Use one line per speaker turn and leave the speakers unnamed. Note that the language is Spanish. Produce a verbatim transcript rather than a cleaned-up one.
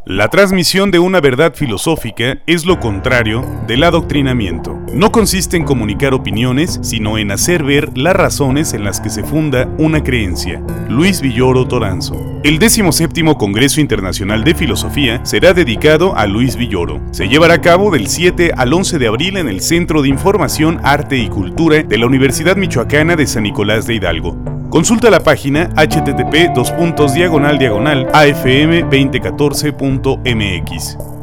La transmisión de una verdad filosófica es lo contrario del adoctrinamiento. No consiste en comunicar opiniones, sino en hacer ver las razones en las que se funda una creencia. Luis Villoro Toranzo. El decimoséptimo Congreso Internacional de Filosofía será dedicado a Luis Villoro. Se llevará a cabo del siete al once de abril en el Centro de Información, Arte y Cultura de la Universidad Michoacana de San Nicolás de Hidalgo. Consulta la página h t t p dos puntos diagonal diagonal a f m dos mil catorce punto m x.